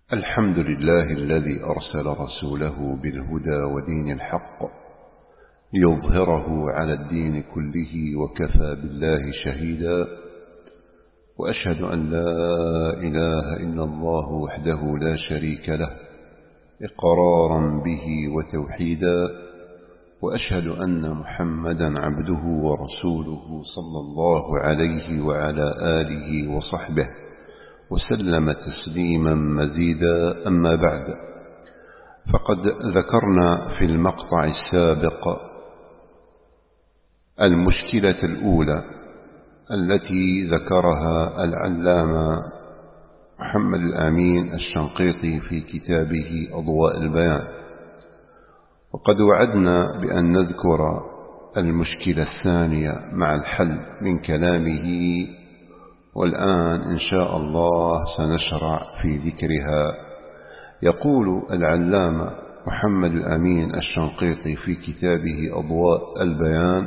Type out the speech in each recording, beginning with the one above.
الحمد لله الذي أرسل رسوله بالهدى ودين الحق ليظهره على الدين كله وكفى بالله شهيدا. وأشهد أن لا إله إلا الله وحده لا شريك له إقرارا به وتوحيدا. وأشهد أن محمدا عبده ورسوله صلى الله عليه وعلى آله وصحبه وسلم تسليما مزيدا. أما بعد، فقد ذكرنا في المقطع السابق المشكلة الأولى التي ذكرها العلامة محمد الأمين الشنقيطي في كتابه أضواء البيان، وقد وعدنا بأن نذكر المشكلة الثانية مع الحل من كلامه، والآن إن شاء الله سنشرع في ذكرها. يقول العلامة محمد الأمين الشنقيطي في كتابه أضواء البيان: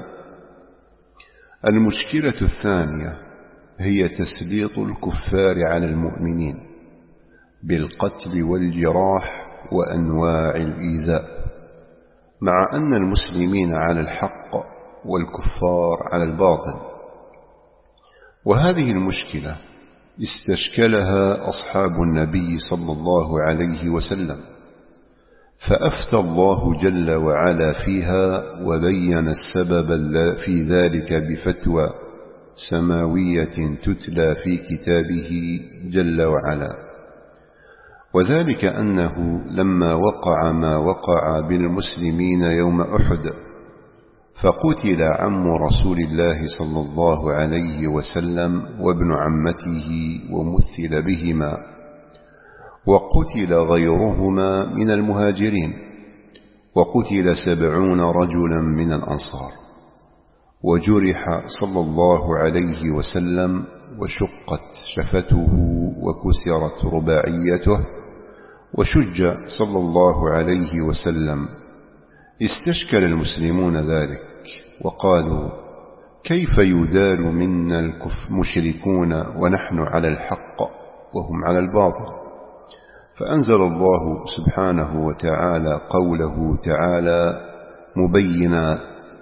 المشكلة الثانية هي تسليط الكفار على المؤمنين بالقتل والجراح وأنواع الإيذاء، مع أن المسلمين على الحق والكفار على الباطل. وهذه المشكلة استشكلها أصحاب النبي صلى الله عليه وسلم، فأفتى الله جل وعلا فيها وبين السبب في ذلك بفتوى سماوية تتلى في كتابه جل وعلا، وذلك أنه لما وقع ما وقع بالمسلمين يوم أحد فقتل عم رسول الله صلى الله عليه وسلم وابن عمته ومثل بهما، وقتل غيرهما من المهاجرين، وقتل 70 رجلا من الأنصار، وجرح صلى الله عليه وسلم وشقت شفته وكسرت رباعيته وشج صلى الله عليه وسلم. استشكل المسلمون ذلك وقالوا: كيف يدال منا المشركون ونحن على الحق وهم على الباطل؟ فأنزل الله سبحانه وتعالى قوله تعالى مبينا: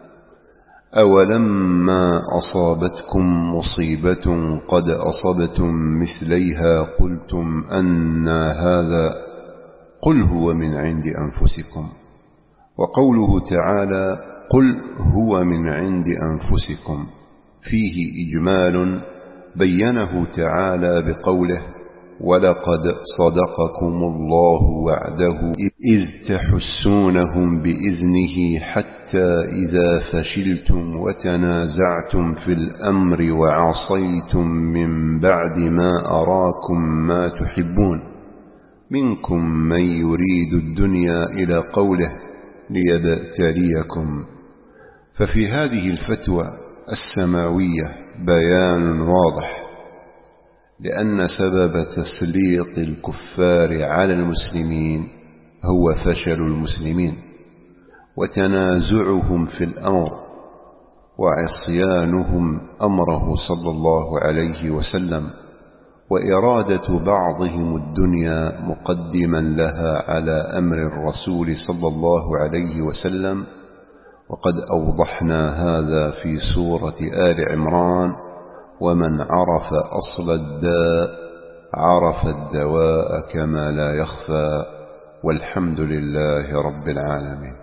أولما أصابتكم مصيبة قد أصبتم مثليها قلتم أنى هذا قل هو من عند أنفسكم. وقوله تعالى قل هو من عند أنفسكم فيه إجمال بينه تعالى بقوله: ولقد صدقكم الله وعده إذ تحسونهم بإذنه حتى إذا فشلتم وتنازعتم في الأمر وعصيتم من بعد ما أراكم ما تحبون منكم من يريد الدنيا إلى قوله ليبتليكم. ففي هذه الفتوى السماوية بيان واضح لأن سبب تسليط الكفار على المسلمين هو فشل المسلمين وتنازعهم في الأمر وعصيانهم أمره صلى الله عليه وسلم، وإرادة بعضهم الدنيا مقدما لها على أمر الرسول صلى الله عليه وسلم. وقد أوضحنا هذا في سورة آل عمران: ومن عرف أصل الداء عرف الدواء كما لا يخفى، والحمد لله رب العالمين.